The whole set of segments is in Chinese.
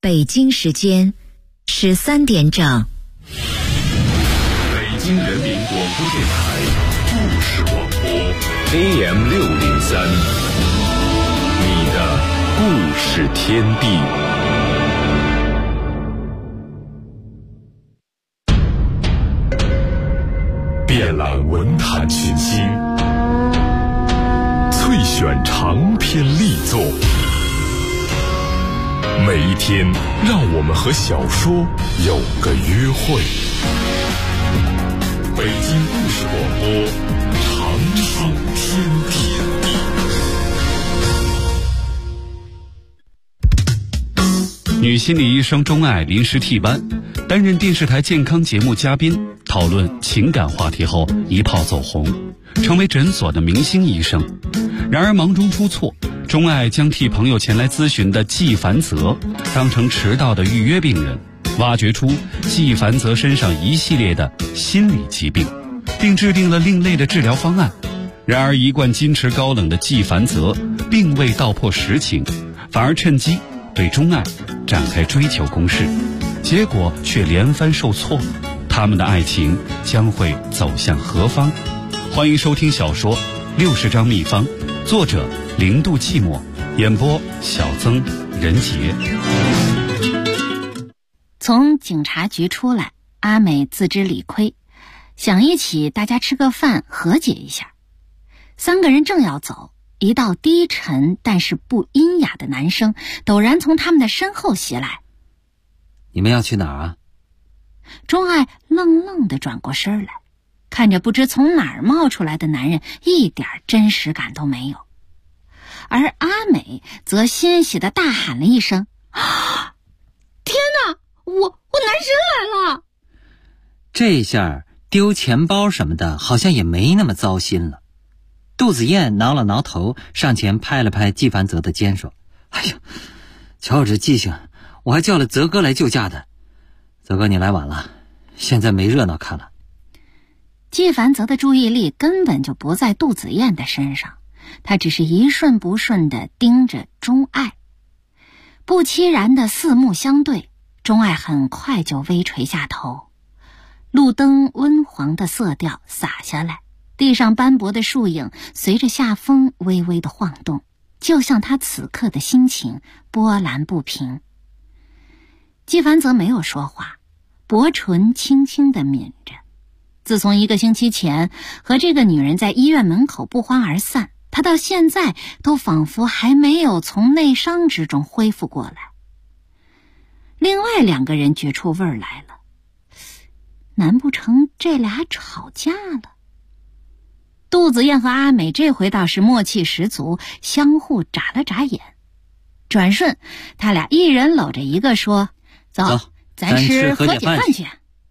北京时间13点整。 北京人民广播电台故事广播 AM603，你的故事天地。遍览文坛群星，萃选长篇力作。每一天，让我们和小说有个约会。北京故事广播，长寿天地。 女心理医生钟爱临时替班，担任电视台健康节目嘉宾，讨论情感话题后一炮走红，成为诊所的明星医生。然而忙中出错，钟爱将替朋友前来咨询的季凡泽当成迟到的预约病人，挖掘出季凡泽身上一系列的心理疾病，并制定了另类的治疗方案。然而一贯矜持高冷的季凡泽并未道破实情，反而趁机对钟爱展开追求攻势，结果却连番受挫。他们的爱情将会走向何方？欢迎收听小说《60张秘方》，作者0度寂寞，演播小曾、任杰。 从警察局出来，阿美自知理亏，想一起大家吃个饭和解一下。3个人正要走，一道低沉但是不阴雅的男声陡然从他们的身后袭来。 你们要去哪儿啊？ 钟爱愣愣地转过身来，看着不知从哪儿冒出来的男人，一点真实感都没有。而阿美则欣喜地大喊了一声：啊，天哪，我男神来了！ 这下丢钱包什么的好像也没那么糟心了。杜子燕挠了挠头，上前拍了拍季凡泽的肩说：哎呀，瞧我这记性，我还叫了泽哥来救驾的。泽哥你来晚了，现在没热闹看了。 季凡泽的注意力根本就不在杜子燕的身上，他只是一瞬不瞬地盯着钟爱。不期然的四目相对，钟爱很快就微垂下头。路灯温黄的色调洒下来，地上斑驳的树影随着夏风微微的晃动，就像他此刻的心情波澜不平。季凡泽没有说话，薄唇轻轻地抿着。自从1个星期前和这个女人在医院门口不欢而散，他到现在都仿佛还没有从内伤之中恢复过来。另外2个人觉出味儿来了，难不成这俩吵架了？杜子燕和阿美这回倒是默契十足，相互眨了眨眼。转瞬他俩一人搂着一个说：走，咱吃和解饭去。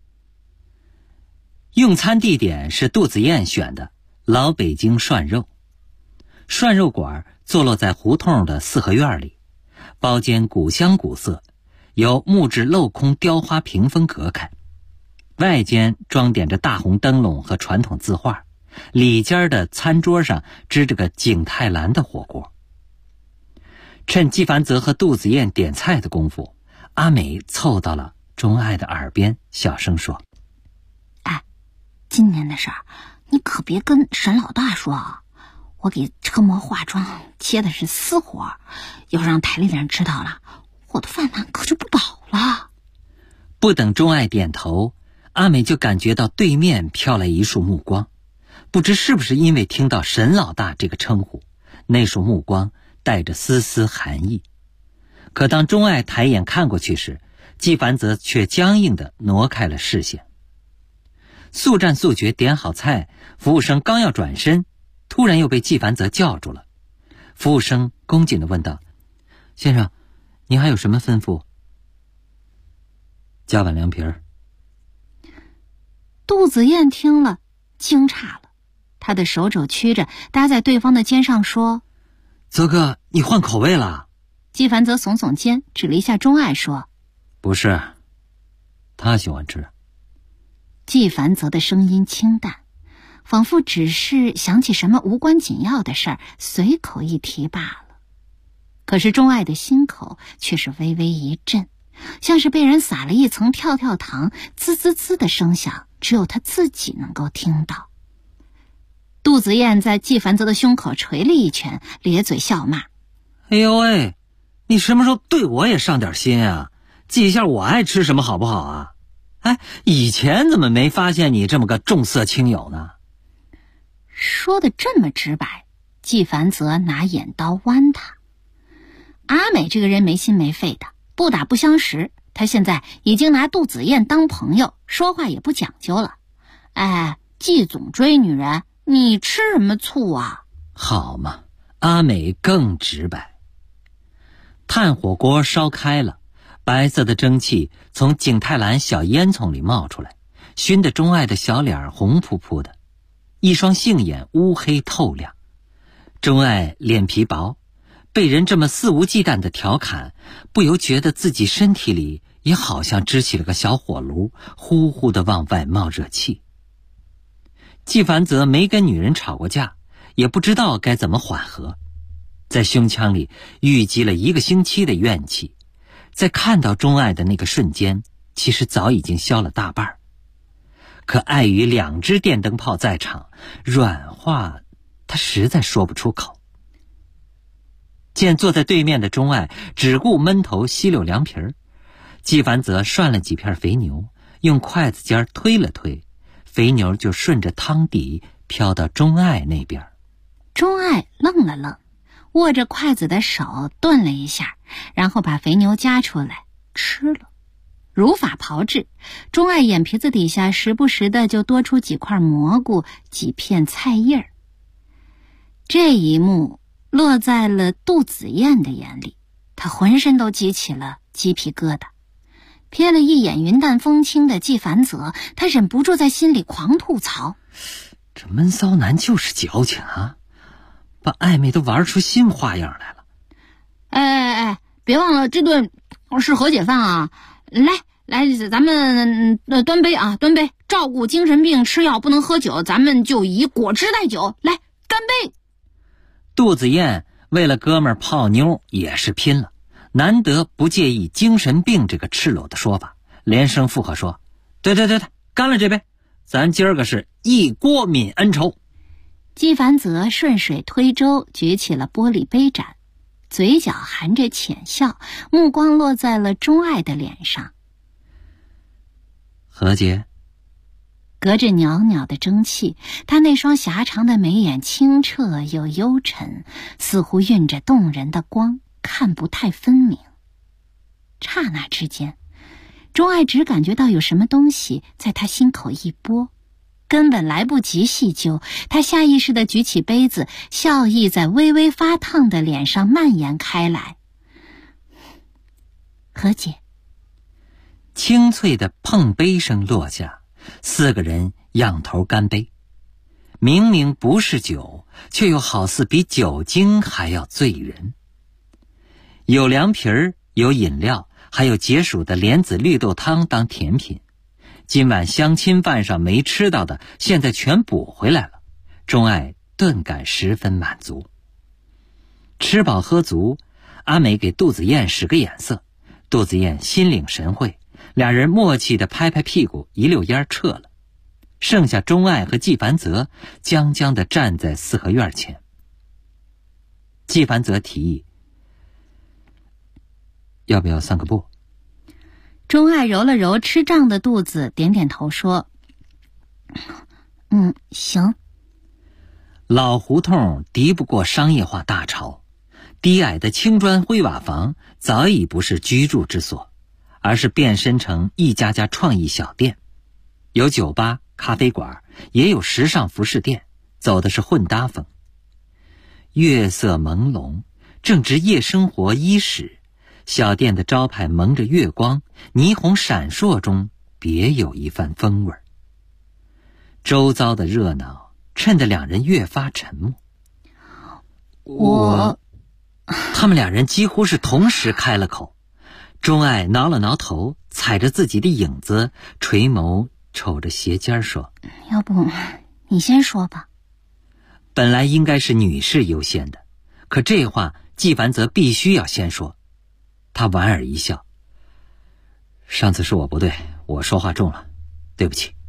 用餐地点是杜子燕选的老北京涮肉。涮肉馆坐落在胡同的4合院里，包间古香古色，由木质镂空雕花屏风隔开，外间装点着大红灯笼和传统字画，里间的餐桌上支着个景泰蓝的火锅。趁季凡泽和杜子燕点菜的功夫，阿美凑到了钟爱的耳边小声说： 哎，今年的事儿你可别跟沈老大说啊，我给车模化妆切的是私活，要让台里的人知道了，我的饭碗可就不保了。 不等钟爱点头，阿美就感觉到对面飘来一束目光，不知是不是因为听到沈老大这个称呼，那束目光带着丝丝寒意。可当钟爱抬眼看过去时，季凡泽却僵硬地挪开了视线。速战速决点好菜，服务生刚要转身，突然又被季凡泽叫住了。服务生恭谨地问道：先生，您还有什么吩咐？加碗凉皮儿。 杜子燕听了惊诧了，她的手肘曲着搭在对方的肩上说： 泽哥，你换口味了。 季凡泽耸耸肩，指了一下钟爱说： 不是，他喜欢吃。 季凡泽的声音清淡，仿佛只是想起什么无关紧要的事儿，随口一提罢了。可是钟爱的心口却是微微一震， 像是被人撒了一层跳跳糖，滋滋滋的声响，只有他自己能够听到。杜子燕在纪凡泽的胸口捶了一拳，咧嘴笑骂： 哎呦喂，你什么时候对我也上点心啊？记一下我爱吃什么好不好啊？哎，以前怎么没发现你这么个重色轻友呢？ 说的这么直白，纪凡泽拿眼刀剜他。阿美这个人没心没肺的，不打不相识，他现在已经拿杜子燕当朋友，说话也不讲究了。哎，季总追女人，你吃什么醋啊？ 好嘛，阿美更直白。炭火锅烧开了，白色的蒸汽从景泰蓝小烟囱里冒出来，熏得钟爱的小脸红扑扑的，一双杏眼乌黑透亮。钟爱脸皮薄，被人这么肆无忌惮的调侃，不由觉得自己身体里也好像支起了个小火炉，呼呼地往外冒热气。纪凡泽没跟女人吵过架，也不知道该怎么缓和，在胸腔里郁积了1个星期的怨气，在看到钟爱的那个瞬间，其实早已经消了大半。可碍于2只电灯泡在场，软话他实在说不出口。见坐在对面的钟爱只顾闷头吸溜凉皮儿，纪凡泽涮了几片肥牛，用筷子尖推了推，肥牛就顺着汤底飘到钟爱那边。 钟爱愣了愣，握着筷子的手顿了一下，然后把肥牛夹出来吃了。如法炮制，钟爱眼皮子底下时不时的就多出几块蘑菇，几片菜叶儿。这一幕落在了杜子燕的眼里，她浑身都激起了鸡皮疙瘩。瞥了一眼云淡风轻的纪凡泽，她忍不住在心里狂吐槽： 这闷骚男就是矫情啊，把暧昧都玩出新花样来了。 哎，别忘了这顿是和解饭啊！来，咱们端杯啊，端杯！照顾精神病吃药不能喝酒，咱们就以果汁代酒，来干杯！ 杜子燕为了哥们儿泡妞也是拼了，难得不介意精神病这个赤裸的说法，连声附和说：对，干了这杯，咱今儿个是一锅泯恩仇。 纪凡泽顺水推舟举起了玻璃杯盏，嘴角含着浅笑，目光落在了钟爱的脸上。 何洁， 隔着袅袅的蒸汽，他那双狭长的眉眼清澈又幽沉，似乎蕴着动人的光，看不太分明。刹那之间，钟爱只感觉到有什么东西在他心口一拨，根本来不及细究，他下意识地举起杯子，笑意在微微发烫的脸上蔓延开来。何姐。 清脆的碰杯声落下，4个人仰头干杯。明明不是酒，却又好似比酒精还要醉人。有凉皮儿，有饮料，还有解暑的莲子绿豆汤当甜品。今晚相亲饭上没吃到的，现在全补回来了。钟爱顿感十分满足。吃饱喝足，阿美给杜子燕使个眼色，杜子燕心领神会，俩人默契地拍拍屁股，一溜烟撤了。剩下钟爱和纪凡泽僵僵地站在4合院前。纪凡泽提议：要不要散个步？ 钟爱揉了揉吃胀的肚子，点点头说：行。 老胡同敌不过商业化大潮，低矮的青砖灰瓦房早已不是居住之所，而是变身成一家家创意小店，有酒吧、咖啡馆，也有时尚服饰店，走的是混搭风。月色朦胧，正值夜生活伊始，小店的招牌蒙着月光，霓虹闪烁中别有一番风味。周遭的热闹衬得两人越发沉默。他们俩人几乎是同时开了口。钟爱挠了挠头，踩着自己的影子，垂眸瞅着鞋尖说： 要不你先说吧。 本来应该是女士优先的，可这话纪凡泽必须要先说。他莞尔一笑： 上次是我不对，我说话重了，对不起。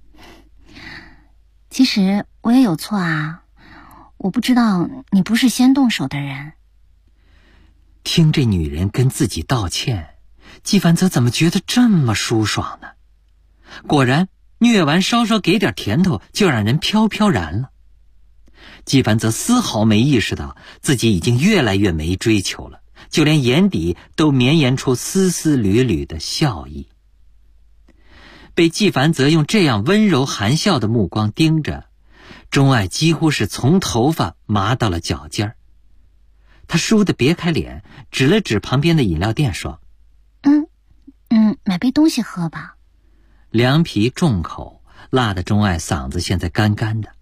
其实我也有错啊，我不知道你不是先动手的人。 听这女人跟自己道歉，纪凡泽怎么觉得这么舒爽呢？果然，虐完稍稍给点甜头，就让人飘飘然了。纪凡泽丝毫没意识到自己已经越来越没追求了，就连眼底都绵延出丝丝缕缕的笑意。被纪凡泽用这样温柔含笑的目光盯着，钟爱几乎是从头发麻到了脚尖儿。他倏地别开脸，指了指旁边的饮料店说： 买杯东西喝吧。 凉皮重口，辣得钟爱嗓子现在干干的。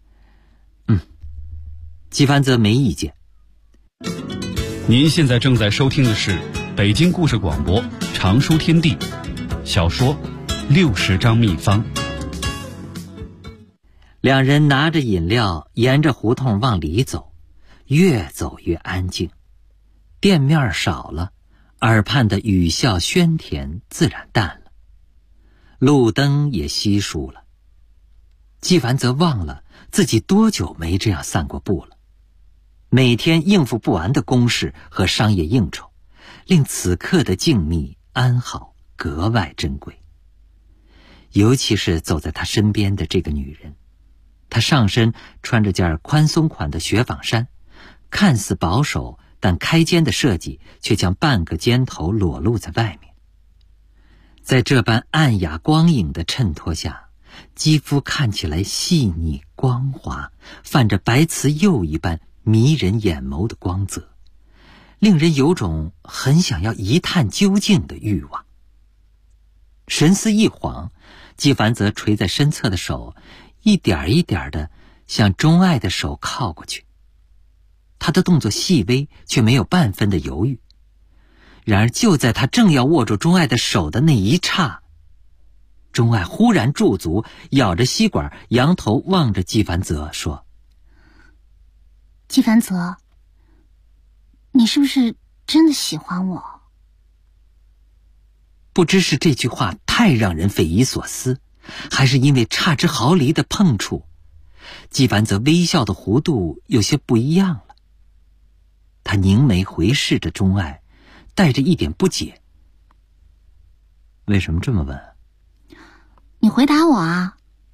纪凡泽没意见。 您现在正在收听的是北京故事广播常书天地小说60张秘方。 两人拿着饮料沿着胡同往里走，越走越安静，店面少了，耳畔的语笑喧甜自然淡了，路灯也稀疏了。纪凡泽忘了自己多久没这样散过步了。每天应付不完的公事和商业应酬，令此刻的静谧安好格外珍贵。尤其是走在他身边的这个女人，她上身穿着件宽松款的雪纺衫，看似保守，但开肩的设计却将半个肩头裸露在外面。在这般暗雅光影的衬托下，肌肤看起来细腻光滑，泛着白瓷釉一般迷人眼眸的光泽，令人有种很想要一探究竟的欲望。神思一晃，纪凡泽垂在身侧的手一点一点地向钟爱的手靠过去，他的动作细微，却没有半分的犹豫。然而就在他正要握住钟爱的手的那一刹，钟爱忽然驻足，咬着吸管，仰头望着纪凡泽说： 纪凡泽，你是不是真的喜欢我？ 不知是这句话太让人匪夷所思，还是因为差之毫厘的碰触，纪凡泽微笑的弧度有些不一样了。他凝眉回视着钟爱，带着一点不解：为什么这么问？ 你回答我啊。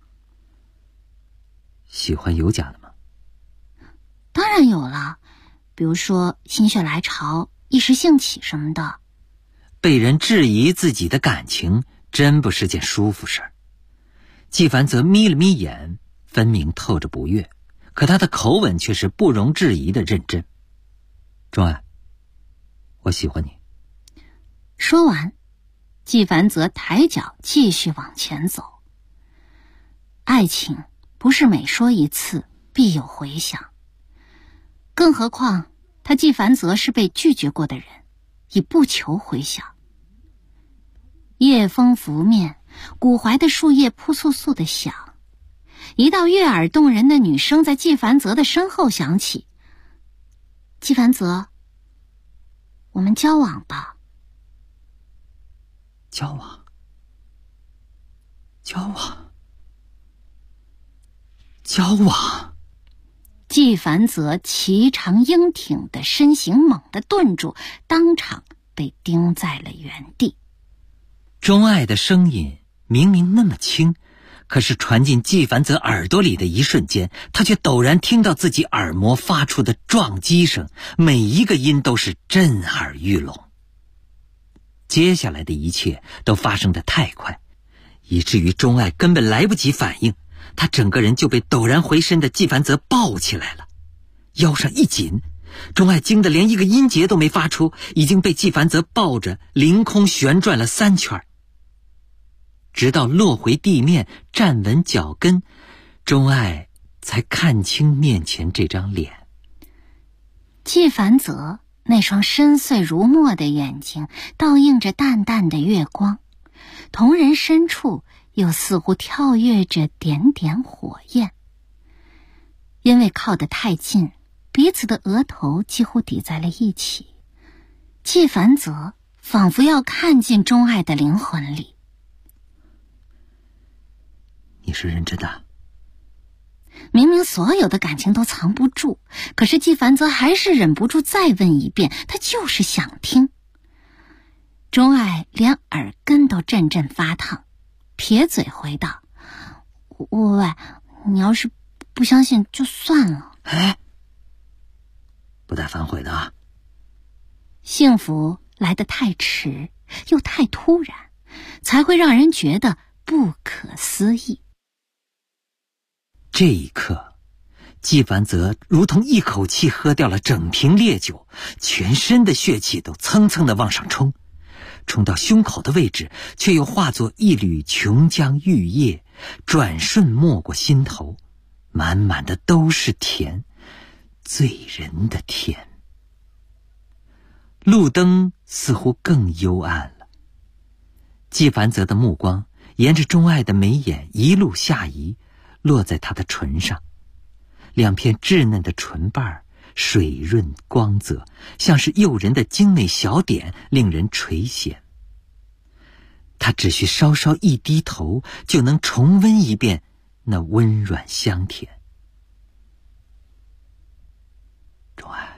喜欢有假的吗？ 当然有了，比如说心血来潮、一时兴起什么的。 被人质疑自己的感情，真不是件舒服事儿。纪凡泽眯了眯眼，分明透着不悦，可他的口吻却是不容置疑的认真。钟爱，我喜欢你。 说完，纪凡泽抬脚继续往前走。爱情不是每说一次必有回响，更何况他纪凡泽是被拒绝过的人，已不求回响。夜风拂面，古槐的树叶扑簌簌地响，一道悦耳动人的女声在纪凡泽的身后响起：纪凡泽，我们交往吧。 交往，交往，交往。 纪凡泽颀长英挺的身形猛地顿住，当场被钉在了原地。 钟爱的声音明明那么轻，可是传进纪凡泽耳朵里的一瞬间，他却陡然听到自己耳膜发出的撞击声，每一个音都是震耳欲聋。接下来的一切都发生得太快，以至于钟爱根本来不及反应，他整个人就被陡然回身的纪凡泽抱起来了，腰上一紧，钟爱惊得连一个音节都没发出，已经被纪凡泽抱着凌空旋转了3圈。直到落回地面，站稳脚跟，钟爱才看清面前这张脸。 纪凡泽那双深邃如墨的眼睛倒映着淡淡的月光，瞳仁深处又似乎跳跃着点点火焰。因为靠得太近，彼此的额头几乎抵在了一起，纪凡泽仿佛要看进钟爱的灵魂里。 你是认真的？ 明明所有的感情都藏不住，可是纪凡泽还是忍不住再问一遍，他就是想听。钟爱连耳根都阵阵发烫，撇嘴回道：喂，你要是不相信就算了。 哎，不带反悔的啊。 幸福来得太迟又太突然，才会让人觉得不可思议。 这一刻，纪凡泽如同一口气喝掉了整瓶烈酒，全身的血气都蹭蹭地往上冲，冲到胸口的位置，却又化作一缕琼浆玉液，转瞬没过心头，满满的都是甜，醉人的甜。路灯似乎更幽暗了，纪凡泽的目光沿着钟爱的眉眼一路下移，落在她的唇上，两片稚嫩的唇瓣水润光泽，像是诱人的精美小点，令人垂涎。他只需稍稍一低头，就能重温一遍那温软香甜。钟爱，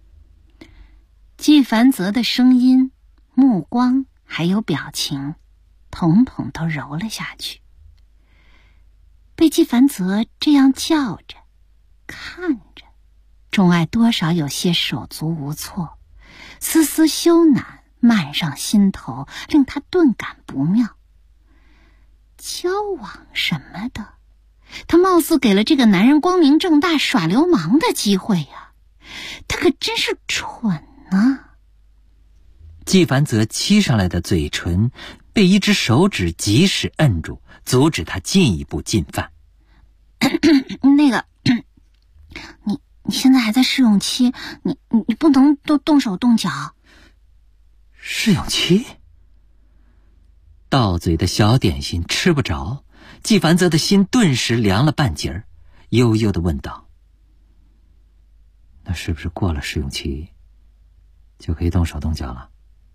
纪凡泽的声音、目光还有表情，统统都柔了下去。被纪凡泽这样叫着、看着，钟爱多少有些手足无措，丝丝羞赧漫上心头，令他顿感不妙。交往什么的，他貌似给了这个男人光明正大耍流氓的机会呀，他可真是蠢啊！ 纪凡泽沏上来的嘴唇被一只手指及时摁住，阻止他进一步进犯。 那个，你现在还在试用期，你不能动手动脚。 试用期？到嘴的小点心吃不着，纪凡泽的心顿时凉了半截儿，悠悠地问道：那是不是过了试用期就可以动手动脚了？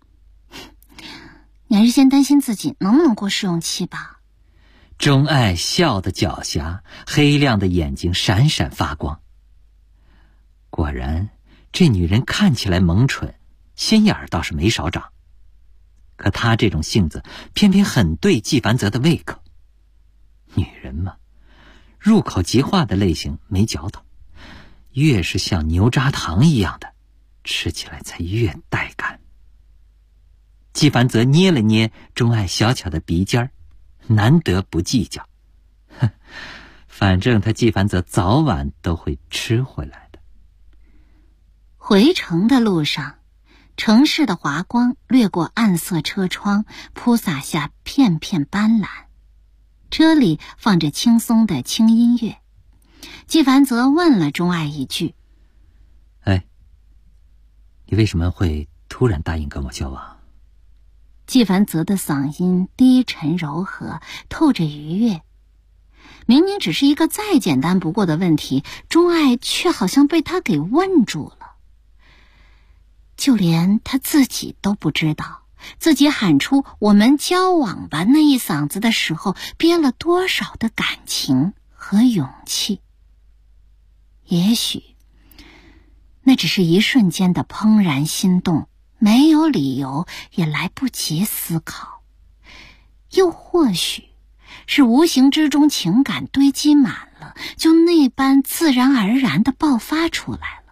你还是先担心自己能不能过试用期吧。 钟爱笑得狡黠，黑亮的眼睛闪闪发光。果然，这女人看起来萌蠢，心眼儿倒是没少长。可她这种性子偏偏很对纪凡泽的胃口。女人嘛，入口即化的类型没嚼头，越是像牛轧糖一样的，吃起来才越带感。纪凡泽捏了捏钟爱小巧的鼻尖儿，难得不计较。反正他纪凡泽早晚都会吃回来的。 回程的路上，城市的华光掠过暗色车窗，铺洒下片片斑斓。车里放着轻松的轻音乐。纪凡泽问了钟爱一句： 哎，你为什么会突然答应跟我交往？ 纪凡泽的嗓音低沉柔和，透着愉悦。明明只是一个再简单不过的问题，钟爱却好像被他给问住了。就连他自己都不知道，自己喊出“我们交往吧”那一嗓子的时候，憋了多少的感情和勇气。也许那只是一瞬间的怦然心动，没有理由，也来不及思考。又或许是无形之中情感堆积满了，就那般自然而然地爆发出来了。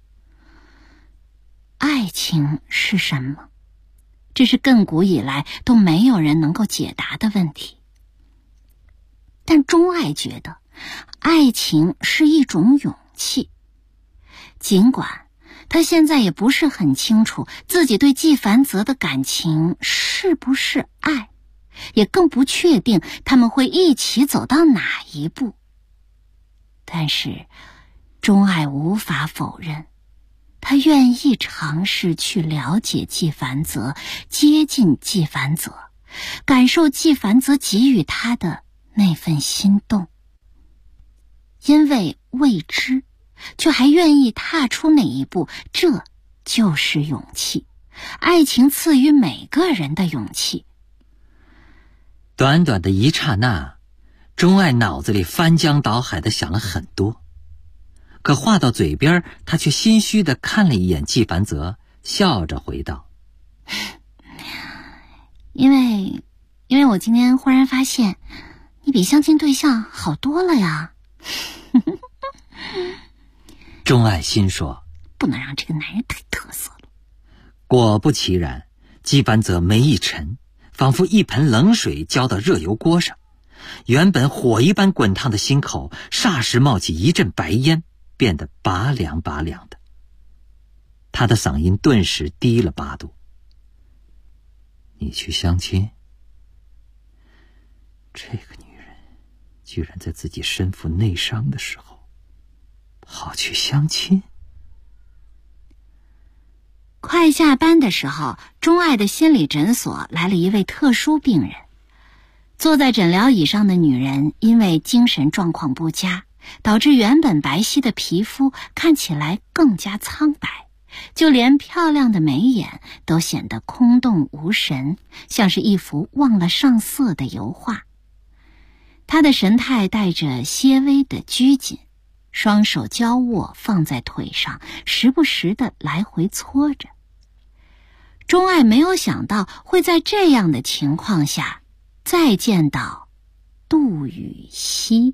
爱情是什么？这是亘古以来都没有人能够解答的问题。但钟爱觉得，爱情是一种勇气。尽管他现在也不是很清楚自己对纪凡泽的感情是不是爱，也更不确定他们会一起走到哪一步。但是钟爱无法否认，他愿意尝试去了解纪凡泽，接近纪凡泽，感受纪凡泽给予他的那份心动。因为未知，却还愿意踏出那一步，这就是勇气， 爱情赐予每个人的勇气。 短短的一刹那，钟爱脑子里翻江倒海地想了很多，可话到嘴边，他却心虚地看了一眼纪梵泽，笑着回道： 因为我今天忽然发现你比相亲对象好多了呀。 钟爱心说， 不能让这个男人太特色了。 果不其然，纪梵泽眉一沉，仿佛一盆冷水浇到热油锅上，原本火一般滚烫的心口霎时冒起一阵白烟，变得拔凉拔凉的。他的嗓音顿时低了8度。你去相亲？这个女人居然在自己身负内伤的时候跑去相亲。 快下班的时候，钟爱的心理诊所来了一位特殊病人。坐在诊疗椅上的女人因为精神状况不佳，导致原本白皙的皮肤看起来更加苍白，就连漂亮的眉眼都显得空洞无神，像是一幅忘了上色的油画。她的神态带着些微的拘谨，双手交握放在腿上，时不时地来回搓着。钟爱没有想到会在这样的情况下再见到杜雨熙。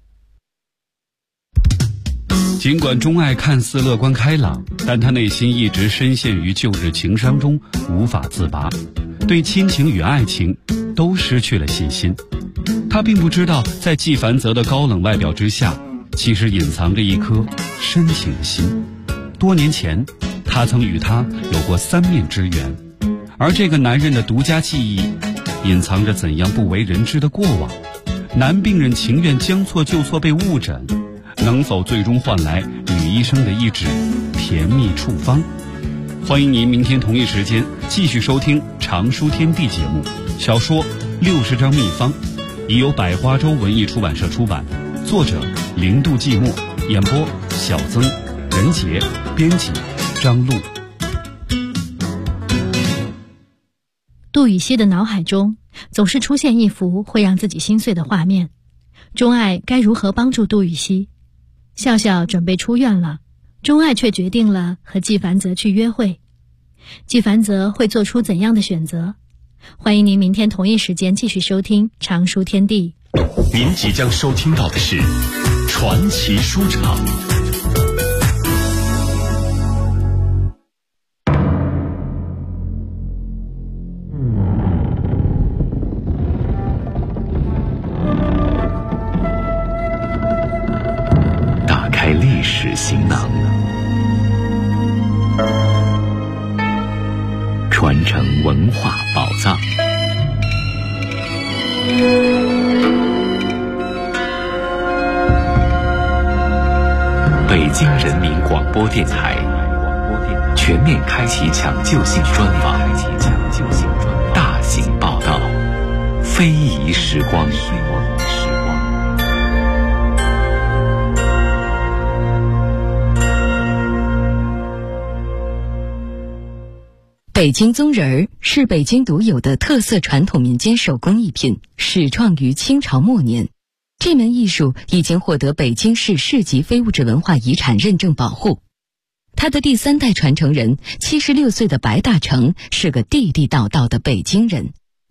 尽管钟爱看似乐观开朗，但他内心一直深陷于旧日情伤中无法自拔，对亲情与爱情都失去了信心。他并不知道，在纪梵泽的高冷外表之下，其实隐藏着一颗深情的心。多年前，他曾与他有过3面之缘，而这个男人的独家记忆隐藏着怎样不为人知的过往。男病人情愿将错就错被误诊，能否最终换来女医生的一纸甜蜜处方？欢迎您明天同一时间继续收听常书天地节目。小说60张秘方已由百花洲文艺出版社出版，作者零度寂寞，演播小曾、任杰，编辑张璐。 杜雨熙的脑海中总是出现一幅会让自己心碎的画面。钟爱该如何帮助杜雨熙？笑笑准备出院了，钟爱却决定了和纪梵泽去约会。纪梵泽会做出怎样的选择？欢迎您明天同一时间继续收听常书天地。 您即将收听到的是传奇书场。打开历史行囊，传承文化宝藏。北京人民广播电台全面开启抢救性专访，大型报道，非遗时光。 北京棕人儿是北京独有的特色传统民间手工艺品，始创于清朝末年。这门艺术已经获得北京市市级非物质文化遗产认证保护。他的第3代传承人76岁的白大成是个地地道道的北京人。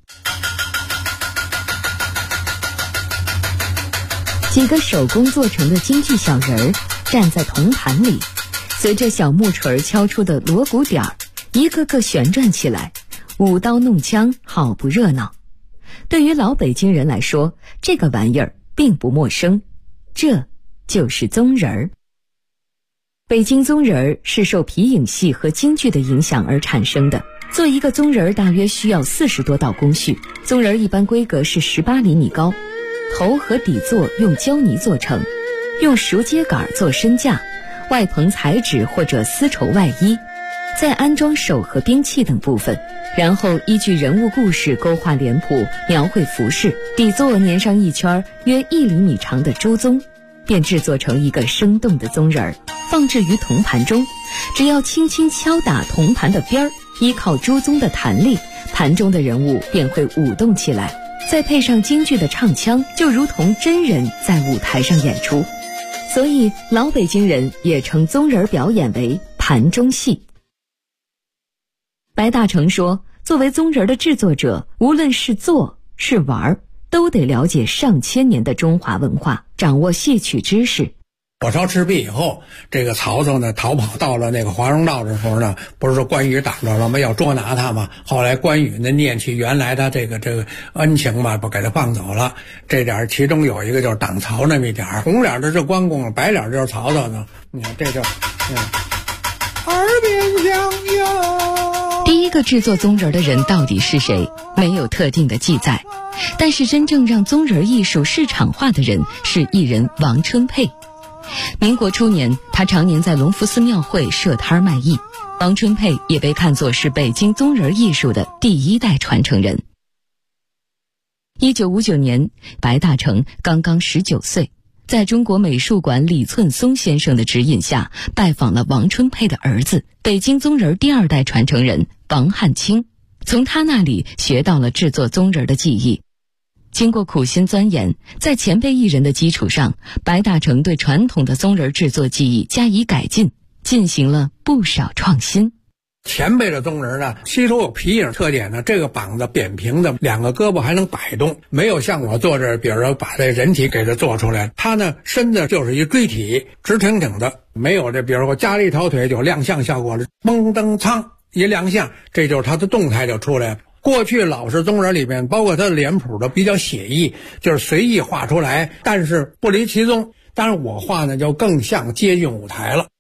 几个手工做成的京剧小人儿站在铜盘里，随着小木锤敲出的锣鼓点儿，一个个旋转起来，舞刀弄枪，好不热闹。对于老北京人来说，这个玩意儿并不陌生，这就是棕人儿。北京棕人儿是受皮影戏和京剧的影响而产生的。做一个棕人儿大约需要40多道工序，棕人儿一般规格是18厘米高，头和底座用胶泥做成，用熟秸秆做身架，外棚彩纸或者丝绸外衣，再安装手和兵器等部分，然后依据人物故事勾画脸谱，描绘服饰，底座粘上一圈约1厘米长的猪鬃，便制作成一个生动的棕人儿，放置于铜盘中。只要轻轻敲打铜盘的边儿， 依靠朱宗的弹力，盘中的人物便会舞动起来，再配上京剧的唱腔，就如同真人在舞台上演出。所以老北京人也称宗人表演为盘中戏。白大成说，作为宗人的制作者，无论是做是玩，都得了解上千年的中华文化，掌握戏曲知识。 火烧赤壁以后，这个曹操呢逃跑到了那个华容道的时候呢，不是说关羽挡着了吗？要捉拿他嘛。后来关羽呢念起原来他这个恩情嘛，不给他放走了。这点其中有一个就是挡曹那么一点，红脸的是关公，白脸就是曹操呢。你看这就耳边响哟。 第一个制作宗人的人到底是谁？没有特定的记载。但是真正让宗人艺术市场化的人是艺人王春佩。民国初年，他常年在隆福寺庙会设摊卖艺。王春佩也被看作是北京宗人艺术的第一代传承人。1959年，白大成刚刚19岁，在中国美术馆李寸松先生的指引下，拜访了王春佩的儿子，北京宗人第二代传承人王汉卿，从他那里学到了制作宗人的技艺。经过苦心钻研，在前辈艺人的基础上，白大成对传统的宗人制作技艺加以改进，进行了不少创新。 前辈的宗人呢，吸收有皮影特点呢，这个膀子扁平的，两个胳膊还能摆动，没有像我做这，比如说把这人体给它做出来，他呢身子就是一锥体，直挺挺的，没有这比如说加了一条腿就亮相效果了，嘣噔噌一亮相，这就是他的动态就出来了。过去老式宗人里面，包括他的脸谱都比较写意，就是随意画出来，但是不离其宗。当然我画呢就更像接近舞台了。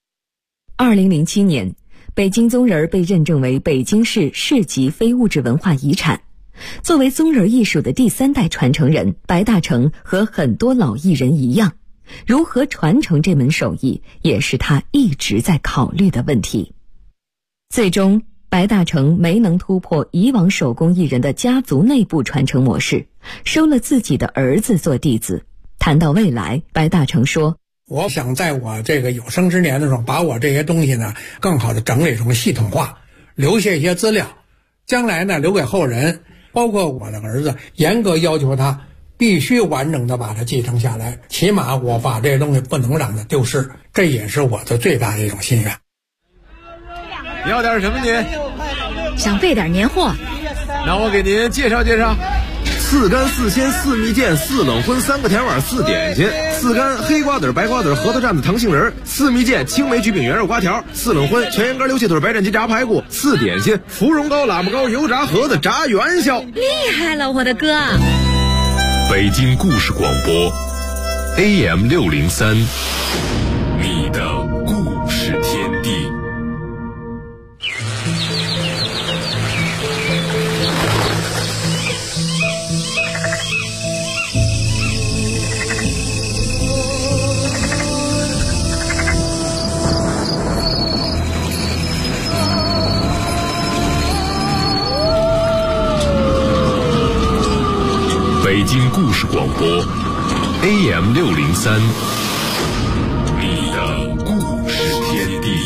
2007年，北京宗人被认证为北京市市级非物质文化遗产。作为宗人艺术的第三代传承人，白大成和很多老艺人一样，如何传承这门手艺，也是他一直在考虑的问题。最终白大成没能突破以往手工艺人的家族内部传承模式，收了自己的儿子做弟子。谈到未来，白大成说， 我想在我这个有生之年的时候，把我这些东西呢更好的整理成系统化，留下一些资料，将来呢留给后人，包括我的儿子，严格要求他必须完整的把它继承下来，起码我把这些东西不能让它丢失，这也是我的最大的一种心愿。 要点什么您？ 想备点年货。 那我给您介绍介绍。4干4鲜4蜜饯4冷荤3个甜碗4点心，4干黑瓜子白瓜子核桃蘸子糖杏仁，4蜜饯青梅橘饼圆肉瓜条，4冷荤全羊肝溜气腿白斩鸡炸排骨，4点心芙蓉糕喇叭糕油炸盒子炸元宵。 厉害了，我的哥！ 北京故事广播 AM603， 你的故事天地。北京故事广播 AM603， 你的故事天地。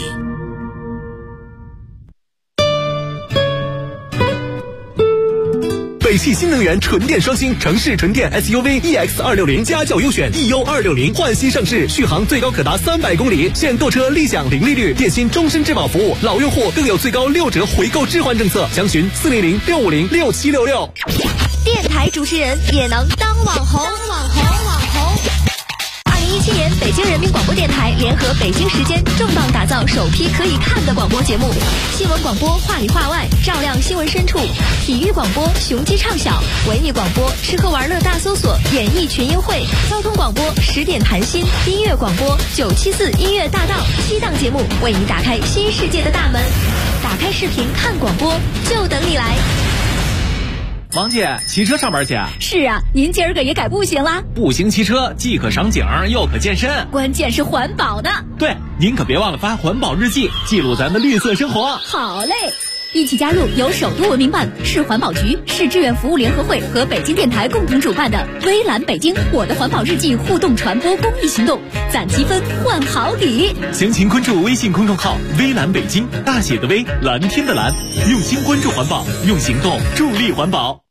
北汽新能源纯电双星城市纯电 SUV EX260家轿优选 EU260 换新上市，续航最高可达300公里，现购车立享零利率，电信终身质保服务，老用户更有最高6折回购置换政策，详询400-650-6766。 电台主持人也能当网红。2017年，北京人民广播电台联合北京时间重磅打造首批可以看的广播节目：新闻广播话里话外，照亮新闻深处；体育广播雄鸡唱晓；文艺广播吃喝玩乐大搜索，演艺群英会；交通广播10点谈心；音乐广播974音乐大道，7档节目为你打开新世界的大门。打开视频看广播，就等你来。 王姐，骑车上班去？ 是啊，您今儿个也改步行啦？ 步行骑车既可赏景又可健身， 关键是环保的。 对，您可别忘了发环保日记，记录咱们绿色生活。 好嘞。 一起加入由首都文明办、市环保局、市志愿服务联合会和北京电台共同主办的微蓝北京我的环保日记互动传播公益行动，攒积分换好礼。 详情关注微信公众号微蓝北京，大写的微，蓝天的蓝，用心关注环保，用行动助力环保。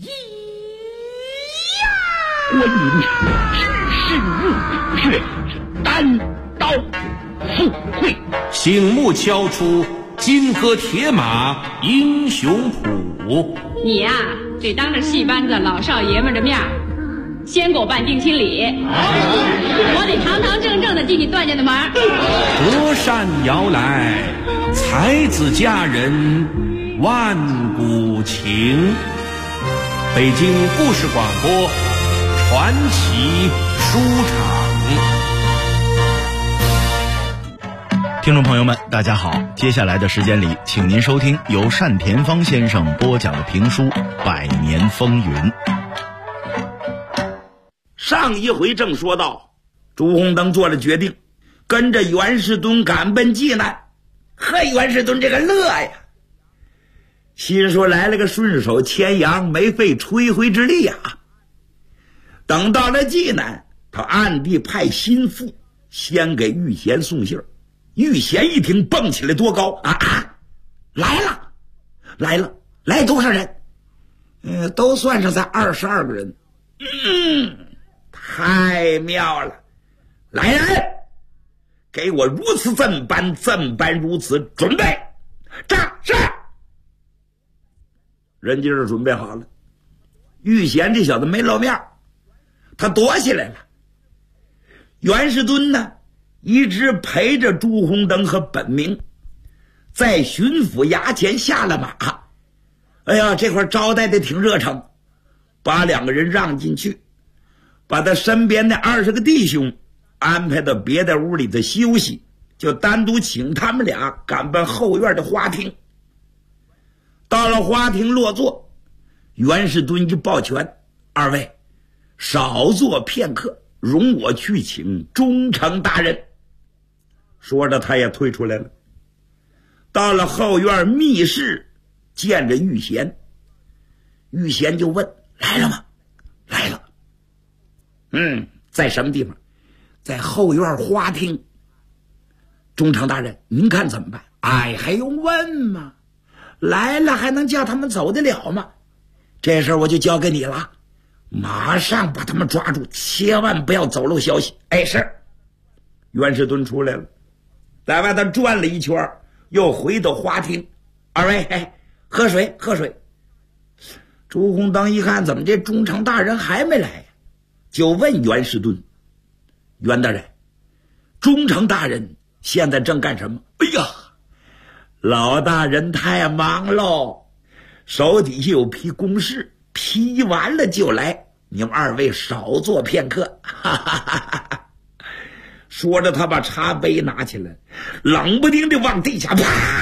观音只是入穴，单刀赴会， 醒目敲出金戈铁马英雄谱。 你呀，得当着戏班子老少爷们的面先给我办定亲礼，我得堂堂正正的进你段家的门。 隔山遥来，才子佳人万古情。北京故事广播传奇书场。 听众朋友们大家好，接下来的时间里，请您收听由单田芳先生播讲的评书《百年风云》。 上一回正说到，朱洪登做了决定，跟着袁世敦赶奔济南。袁世敦这个乐呀，心说来了个顺手牵羊，没费吹灰之力呀。等到了济南，他暗地派心腹先给玉贤送信儿。玉贤一听蹦起来多高来多少人？都算上咱22个人。太妙了！来人，给我如此这般如此准备，扎是。人家是准备好了。玉贤这小子没露面，他躲起来了。袁世敦呢，一直陪着朱洪登和本明，在巡抚衙前下了马。哎呀，这块招待的挺热诚，把两个人让进去，把他身边的20个弟兄安排到别的屋里头休息，就单独请他们俩赶奔后院的花厅。到了花厅落座，袁世敦就抱拳：“二位少坐片刻，容我去请忠诚大人。”说着他也退出来了。到了后院密室，见着玉贤，玉贤就问：“来了吗？”“来了。”“在什么地方？”“在后院花厅。”“忠诚大人，您看怎么办？”“哎，还用问吗？来了还能叫他们走得了吗？这事儿我就交给你了，马上把他们抓住，千万不要走漏消息。”“哎，是。”袁世敦出来了，在外头转了一圈，又回到花厅。“二位，喝水。”朱洪登一看，怎么这忠诚大人还没来呀？就问袁世敦：“袁大人，忠诚大人现在正干什么？”“哎呀，老大人太忙喽，手底下有批公事，批完了就来，你们二位少坐片刻。”哈哈哈哈。说着他把茶杯拿起来，冷不丁的往地下啪，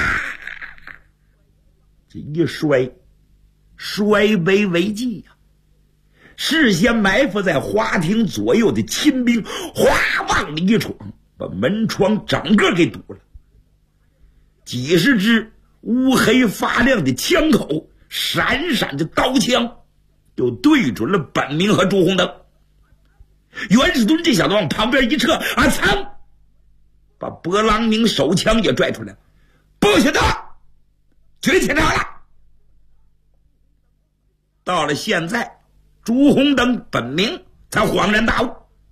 这一摔杯为记呀。事先埋伏在花厅左右的亲兵哗往里一闯，把门窗整个给堵了。几十支乌黑发亮的枪口，闪闪的刀枪，就对准了本明和朱洪登。袁世敦这小子往旁边一撤，噌，把勃朗宁手枪也拽出来了。“不许动，举起来了。”到了现在，朱洪登、本明才恍然大悟：“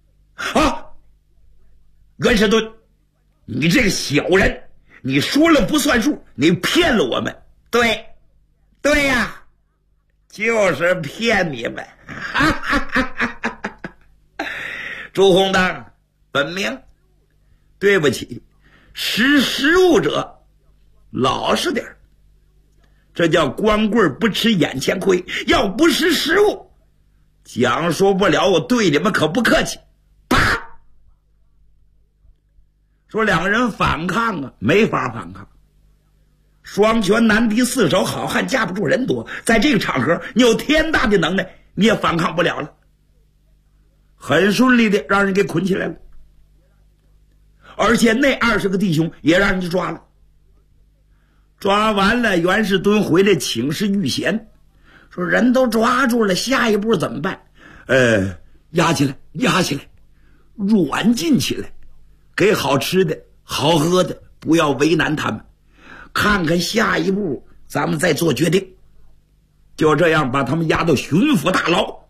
袁世敦，你这个小人，你说了不算数，你骗了我们。”“对呀，就是骗你们。”朱洪登、本明，对不起，识时务者老实点，这叫光棍不吃眼前亏。要不识时务，讲说不了，我对你们可不客气。啪！说两个人反抗啊，没法反抗。双拳难敌四手，好汉架不住人多。在这个场合，你有天大的能耐，你也反抗不了了。很顺利的让人给捆起来了，而且那20个弟兄也让人家抓了。 抓完了，袁世敦回来请示玉贤，说人都抓住了，下一步怎么办？压起来，软禁起来，给好吃的好喝的，不要为难他们，看看下一步咱们再做决定。就这样把他们押到巡抚大牢，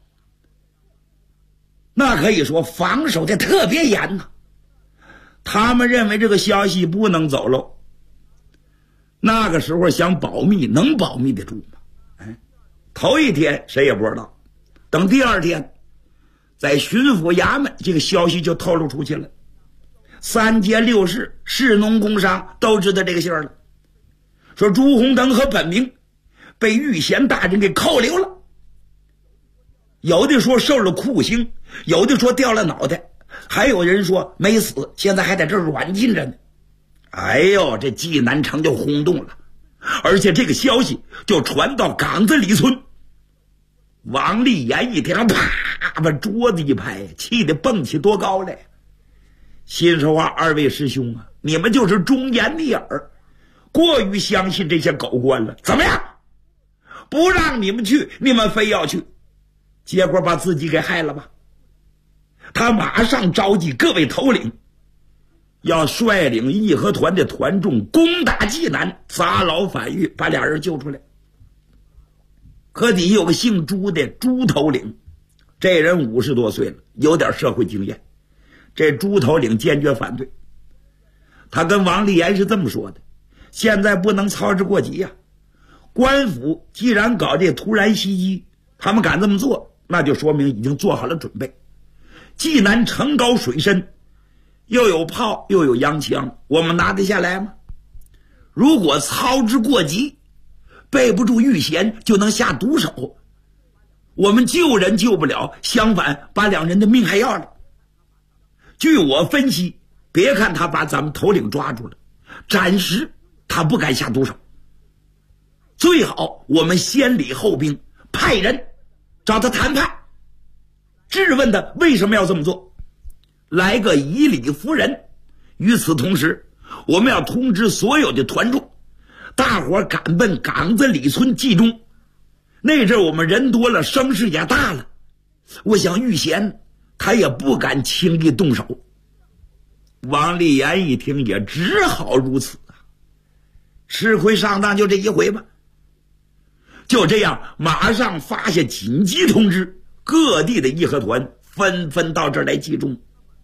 那可以说防守的特别严呐。他们认为这个消息不能走漏，那个时候想保密能保密得住吗？头一天谁也不知道，等第二天在巡抚衙门这个消息就透露出去了，三街六市士农工商都知道这个信儿了，说朱鸿登和本明被玉贤大人给扣留了，有的说受了酷刑，有的说掉了脑袋，还有人说没死，现在还在这儿软禁着呢。哎呦，这济南城就轰动了，而且这个消息就传到岗子里村。王立言一听，啪把桌子一拍，气得蹦起多高来。心说话，二位师兄啊，你们就是忠言逆耳，过于相信这些狗官了。怎么样？不让你们去，你们非要去，结果把自己给害了吧。他马上召集各位头领，要率领义和团的团众攻打济南，砸牢反狱，把俩人救出来。可底下有个姓朱的朱头领，这人50多岁了，有点社会经验。这朱头领坚决反对，他跟王立言是这么说的：现在不能操之过急呀，官府既然搞这突然袭击，他们敢这么做，那就说明已经做好了准备。济南城高水深，又有炮又有洋枪，我们拿得下来吗？如果操之过急，背不住玉贤就能下毒手，我们救人救不了，相反把两人的命还要了。据我分析，别看他把咱们头领抓住了，暂时他不敢下毒手，最好我们先礼后兵，派人找他谈判，质问他为什么要这么做，来个以理服人。与此同时，我们要通知所有的团众，大伙赶奔岗子里村集中。那阵我们人多了，声势也大了，我想玉贤他也不敢轻易动手。王立言一听也只好如此啊，吃亏上当就这一回吧。就这样，马上发下紧急通知，各地的义和团纷纷到这儿来集中。